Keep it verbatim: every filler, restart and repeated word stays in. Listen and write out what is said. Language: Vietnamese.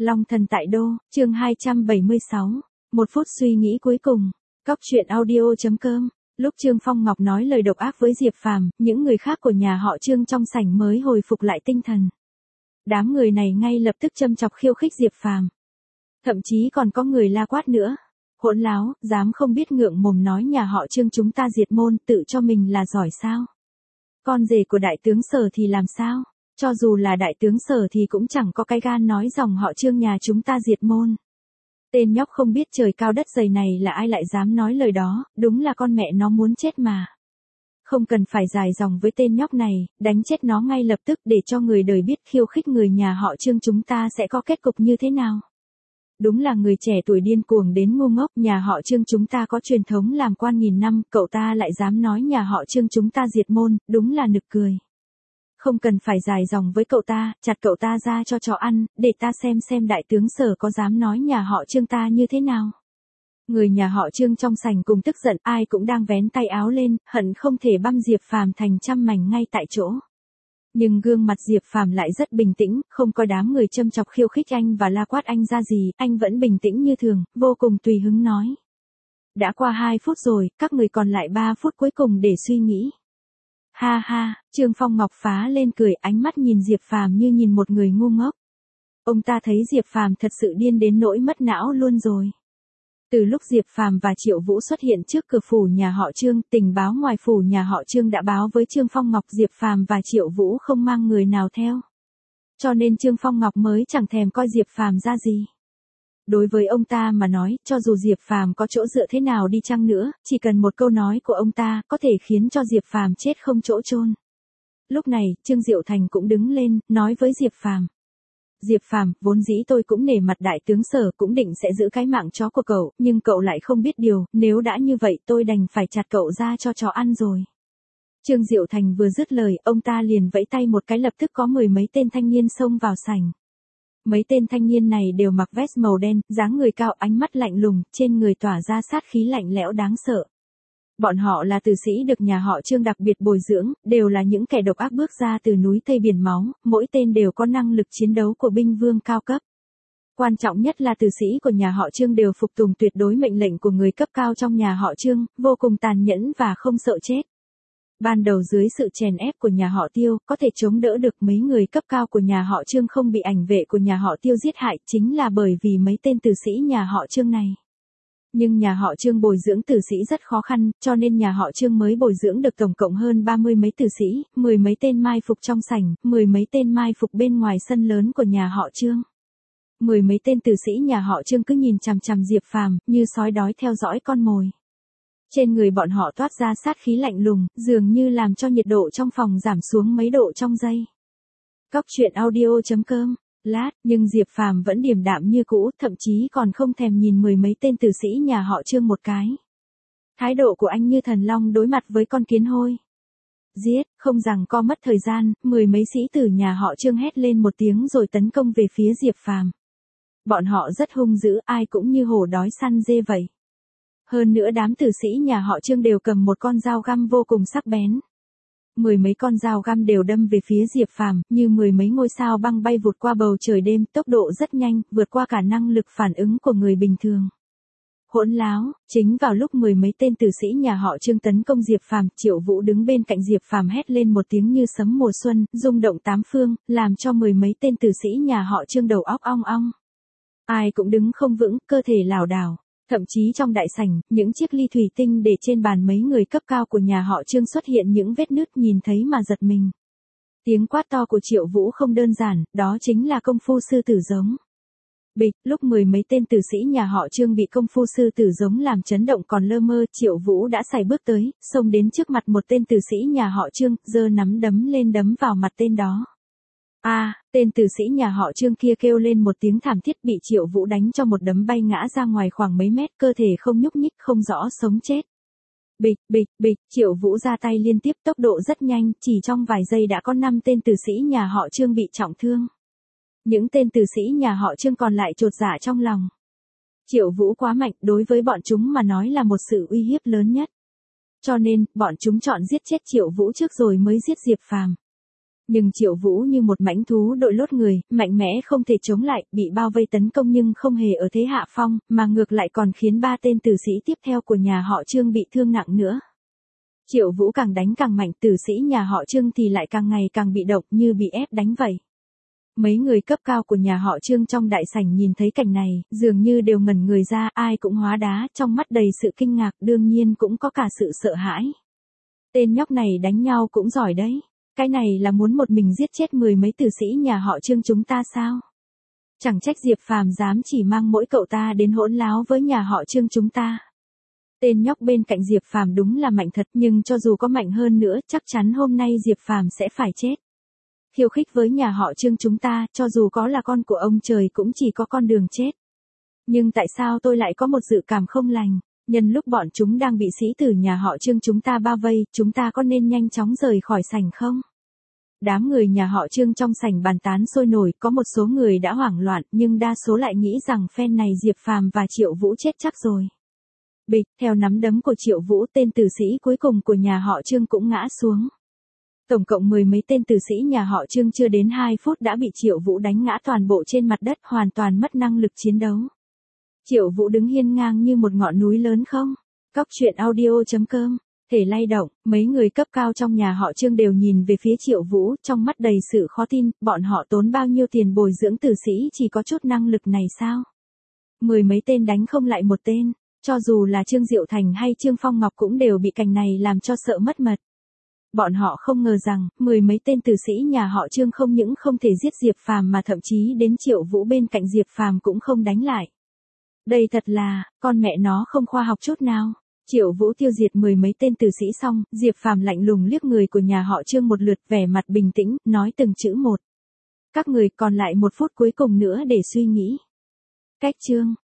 Long thần tại đô, chương hai trăm bảy mươi sáu. Một phút suy nghĩ cuối cùng. Cóc truyện audio.com. Lúc Trương Phong Ngọc nói lời độc ác với Diệp Phàm, những người khác của nhà họ Trương trong sảnh mới hồi phục lại tinh thần. Đám người này ngay lập tức châm chọc khiêu khích Diệp Phàm. Thậm chí còn có người la quát nữa. Hỗn láo, dám không biết ngượng mồm nói nhà họ Trương chúng ta diệt môn, tự cho mình là giỏi sao? Con rể của đại tướng Sở thì làm sao? Cho dù là đại tướng Sở thì cũng chẳng có cái gan nói dòng họ Trương nhà chúng ta diệt môn. Tên nhóc không biết trời cao đất dày này là ai lại dám nói lời đó, đúng là con mẹ nó muốn chết mà. Không cần phải dài dòng với tên nhóc này, đánh chết nó ngay lập tức để cho người đời biết khiêu khích người nhà họ Trương chúng ta sẽ có kết cục như thế nào. Đúng là người trẻ tuổi điên cuồng đến ngu ngốc, nhà họ Trương chúng ta có truyền thống làm quan nghìn năm, cậu ta lại dám nói nhà họ Trương chúng ta diệt môn, đúng là nực cười. Không cần phải dài dòng với cậu ta, chặt cậu ta ra cho chó ăn, để ta xem xem đại tướng Sở có dám nói nhà họ Trương ta như thế nào. Người nhà họ Trương trong sảnh cùng tức giận, ai cũng đang vén tay áo lên, hận không thể băm Diệp Phàm thành trăm mảnh ngay tại chỗ. Nhưng gương mặt Diệp Phàm lại rất bình tĩnh, không có đám người châm chọc khiêu khích anh và la quát anh ra gì, anh vẫn bình tĩnh như thường, vô cùng tùy hứng nói. Đã qua hai phút rồi, các người còn lại ba phút cuối cùng để suy nghĩ. Ha ha, Trương Phong Ngọc phá lên cười, ánh mắt nhìn Diệp Phàm như nhìn một người ngu ngốc. Ông ta thấy Diệp Phàm thật sự điên đến nỗi mất não luôn rồi. Từ lúc Diệp Phàm và Triệu Vũ xuất hiện trước cửa phủ nhà họ Trương, tình báo ngoài phủ nhà họ Trương đã báo với Trương Phong Ngọc Diệp Phàm và Triệu Vũ không mang người nào theo. Cho nên Trương Phong Ngọc mới chẳng thèm coi Diệp Phàm ra gì. Đối với ông ta mà nói, cho dù Diệp Phàm có chỗ dựa thế nào đi chăng nữa, chỉ cần một câu nói của ông ta có thể khiến cho Diệp Phàm chết không chỗ chôn. Lúc này, Trương Diệu Thành cũng đứng lên, nói với Diệp Phàm. Diệp Phàm, vốn dĩ tôi cũng nể mặt đại tướng Sở, cũng định sẽ giữ cái mạng chó của cậu, nhưng cậu lại không biết điều, nếu đã như vậy tôi đành phải chặt cậu ra cho chó ăn rồi. Trương Diệu Thành vừa dứt lời, ông ta liền vẫy tay một cái, lập tức có mười mấy tên thanh niên xông vào sảnh. Mấy tên thanh niên này đều mặc vest màu đen, dáng người cao, ánh mắt lạnh lùng, trên người tỏa ra sát khí lạnh lẽo đáng sợ. Bọn họ là tử sĩ được nhà họ Trương đặc biệt bồi dưỡng, đều là những kẻ độc ác bước ra từ núi Tây Biển Máu, mỗi tên đều có năng lực chiến đấu của binh vương cao cấp. Quan trọng nhất là tử sĩ của nhà họ Trương đều phục tùng tuyệt đối mệnh lệnh của người cấp cao trong nhà họ Trương, vô cùng tàn nhẫn và không sợ chết. Ban đầu dưới sự chèn ép của nhà họ Tiêu, có thể chống đỡ được mấy người cấp cao của nhà họ Trương không bị ảnh vệ của nhà họ Tiêu giết hại, chính là bởi vì mấy tên tử sĩ nhà họ Trương này. Nhưng nhà họ Trương bồi dưỡng tử sĩ rất khó khăn, cho nên nhà họ Trương mới bồi dưỡng được tổng cộng hơn ba mươi mấy tử sĩ, mười mấy tên mai phục trong sảnh, mười mấy tên mai phục bên ngoài sân lớn của nhà họ Trương. Mười mấy tên tử sĩ nhà họ Trương cứ nhìn chằm chằm Diệp Phàm, như sói đói theo dõi con mồi. Trên người bọn họ toát ra sát khí lạnh lùng, dường như làm cho nhiệt độ trong phòng giảm xuống mấy độ trong giây. Cóc truyện audio.com. Lát, nhưng Diệp Phàm vẫn điềm đạm như cũ, thậm chí còn không thèm nhìn mười mấy tên tử sĩ nhà họ Trương một cái. Thái độ của anh như thần long đối mặt với con kiến hôi. Giết, không rằng co mất thời gian, mười mấy sĩ tử nhà họ Trương hét lên một tiếng rồi tấn công về phía Diệp Phàm. Bọn họ rất hung dữ, ai cũng như hổ đói săn dê vậy. Hơn nữa đám tử sĩ nhà họ Trương đều cầm một con dao găm vô cùng sắc bén. Mười mấy con dao găm đều đâm về phía Diệp Phàm, như mười mấy ngôi sao băng bay vụt qua bầu trời đêm, tốc độ rất nhanh, vượt qua cả năng lực phản ứng của người bình thường. Hỗn láo, chính vào lúc mười mấy tên tử sĩ nhà họ Trương tấn công Diệp Phàm, Triệu Vũ đứng bên cạnh Diệp Phàm hét lên một tiếng như sấm mùa xuân, rung động tám phương, làm cho mười mấy tên tử sĩ nhà họ Trương đầu óc ong ong. Ai cũng đứng không vững, cơ thể lảo đảo. Thậm chí trong đại sảnh, những chiếc ly thủy tinh để trên bàn mấy người cấp cao của nhà họ Trương xuất hiện những vết nứt, nhìn thấy mà giật mình. Tiếng quát to của Triệu Vũ không đơn giản, đó chính là công phu sư tử giống. Bịch, lúc mười mấy tên tử sĩ nhà họ Trương bị công phu sư tử giống làm chấn động còn lơ mơ, Triệu Vũ đã sải bước tới, xông đến trước mặt một tên tử sĩ nhà họ Trương, giơ nắm đấm lên đấm vào mặt tên đó. A, à, tên tử sĩ nhà họ Trương kia kêu lên một tiếng thảm thiết, bị Triệu Vũ đánh cho một đấm bay ngã ra ngoài khoảng mấy mét, cơ thể không nhúc nhích, không rõ sống chết. Bịch, bịch, bịch, Triệu Vũ ra tay liên tiếp, tốc độ rất nhanh, chỉ trong vài giây đã có năm tên tử sĩ nhà họ Trương bị trọng thương. Những tên tử sĩ nhà họ Trương còn lại chột dạ trong lòng. Triệu Vũ quá mạnh, đối với bọn chúng mà nói là một sự uy hiếp lớn nhất. Cho nên, bọn chúng chọn giết chết Triệu Vũ trước rồi mới giết Diệp Phàm. Nhưng Triệu Vũ như một mãnh thú đội lốt người, mạnh mẽ không thể chống lại, bị bao vây tấn công nhưng không hề ở thế hạ phong, mà ngược lại còn khiến ba tên tử sĩ tiếp theo của nhà họ Trương bị thương nặng nữa. Triệu Vũ càng đánh càng mạnh, tử sĩ nhà họ Trương thì lại càng ngày càng bị động như bị ép đánh vậy. Mấy người cấp cao của nhà họ Trương trong đại sảnh nhìn thấy cảnh này, dường như đều ngẩn người ra, ai cũng hóa đá, trong mắt đầy sự kinh ngạc, đương nhiên cũng có cả sự sợ hãi. Tên nhóc này đánh nhau cũng giỏi đấy. Cái này là muốn một mình giết chết mười mấy tử sĩ nhà họ Trương chúng ta sao? Chẳng trách Diệp Phàm dám chỉ mang mỗi cậu ta đến hỗn láo với nhà họ Trương chúng ta. Tên nhóc bên cạnh Diệp Phàm đúng là mạnh thật, nhưng cho dù có mạnh hơn nữa, chắc chắn hôm nay Diệp Phàm sẽ phải chết. Khiêu khích với nhà họ Trương chúng ta, cho dù có là con của ông trời cũng chỉ có con đường chết. Nhưng tại sao tôi lại có một dự cảm không lành? Nhân lúc bọn chúng đang bị sĩ tử nhà họ Trương chúng ta bao vây, chúng ta có nên nhanh chóng rời khỏi sảnh không? Đám người nhà họ Trương trong sảnh bàn tán sôi nổi, có một số người đã hoảng loạn, nhưng đa số lại nghĩ rằng phen này Diệp Phàm và Triệu Vũ chết chắc rồi. Bịch, theo nắm đấm của Triệu Vũ, tên tử sĩ cuối cùng của nhà họ Trương cũng ngã xuống. Tổng cộng mười mấy tên tử sĩ nhà họ Trương chưa đến hai phút đã bị Triệu Vũ đánh ngã toàn bộ trên mặt đất, hoàn toàn mất năng lực chiến đấu. Triệu Vũ đứng hiên ngang như một ngọn núi lớn không? Cóc truyện audio chấm com, thể lay động, mấy người cấp cao trong nhà họ Trương đều nhìn về phía Triệu Vũ, trong mắt đầy sự khó tin, bọn họ tốn bao nhiêu tiền bồi dưỡng tử sĩ chỉ có chút năng lực này sao? Mười mấy tên đánh không lại một tên, cho dù là Trương Diệu Thành hay Trương Phong Ngọc cũng đều bị cảnh này làm cho sợ mất mật. Bọn họ không ngờ rằng, mười mấy tên tử sĩ nhà họ Trương không những không thể giết Diệp Phàm mà thậm chí đến Triệu Vũ bên cạnh Diệp Phàm cũng không đánh lại. Đây thật là, con mẹ nó không khoa học chút nào. Triệu Vũ tiêu diệt mười mấy tên tử sĩ xong, Diệp Phàm lạnh lùng liếc người của nhà họ Trương một lượt, vẻ mặt bình tĩnh, nói từng chữ một. Các người còn lại một phút cuối cùng nữa để suy nghĩ. Cách chương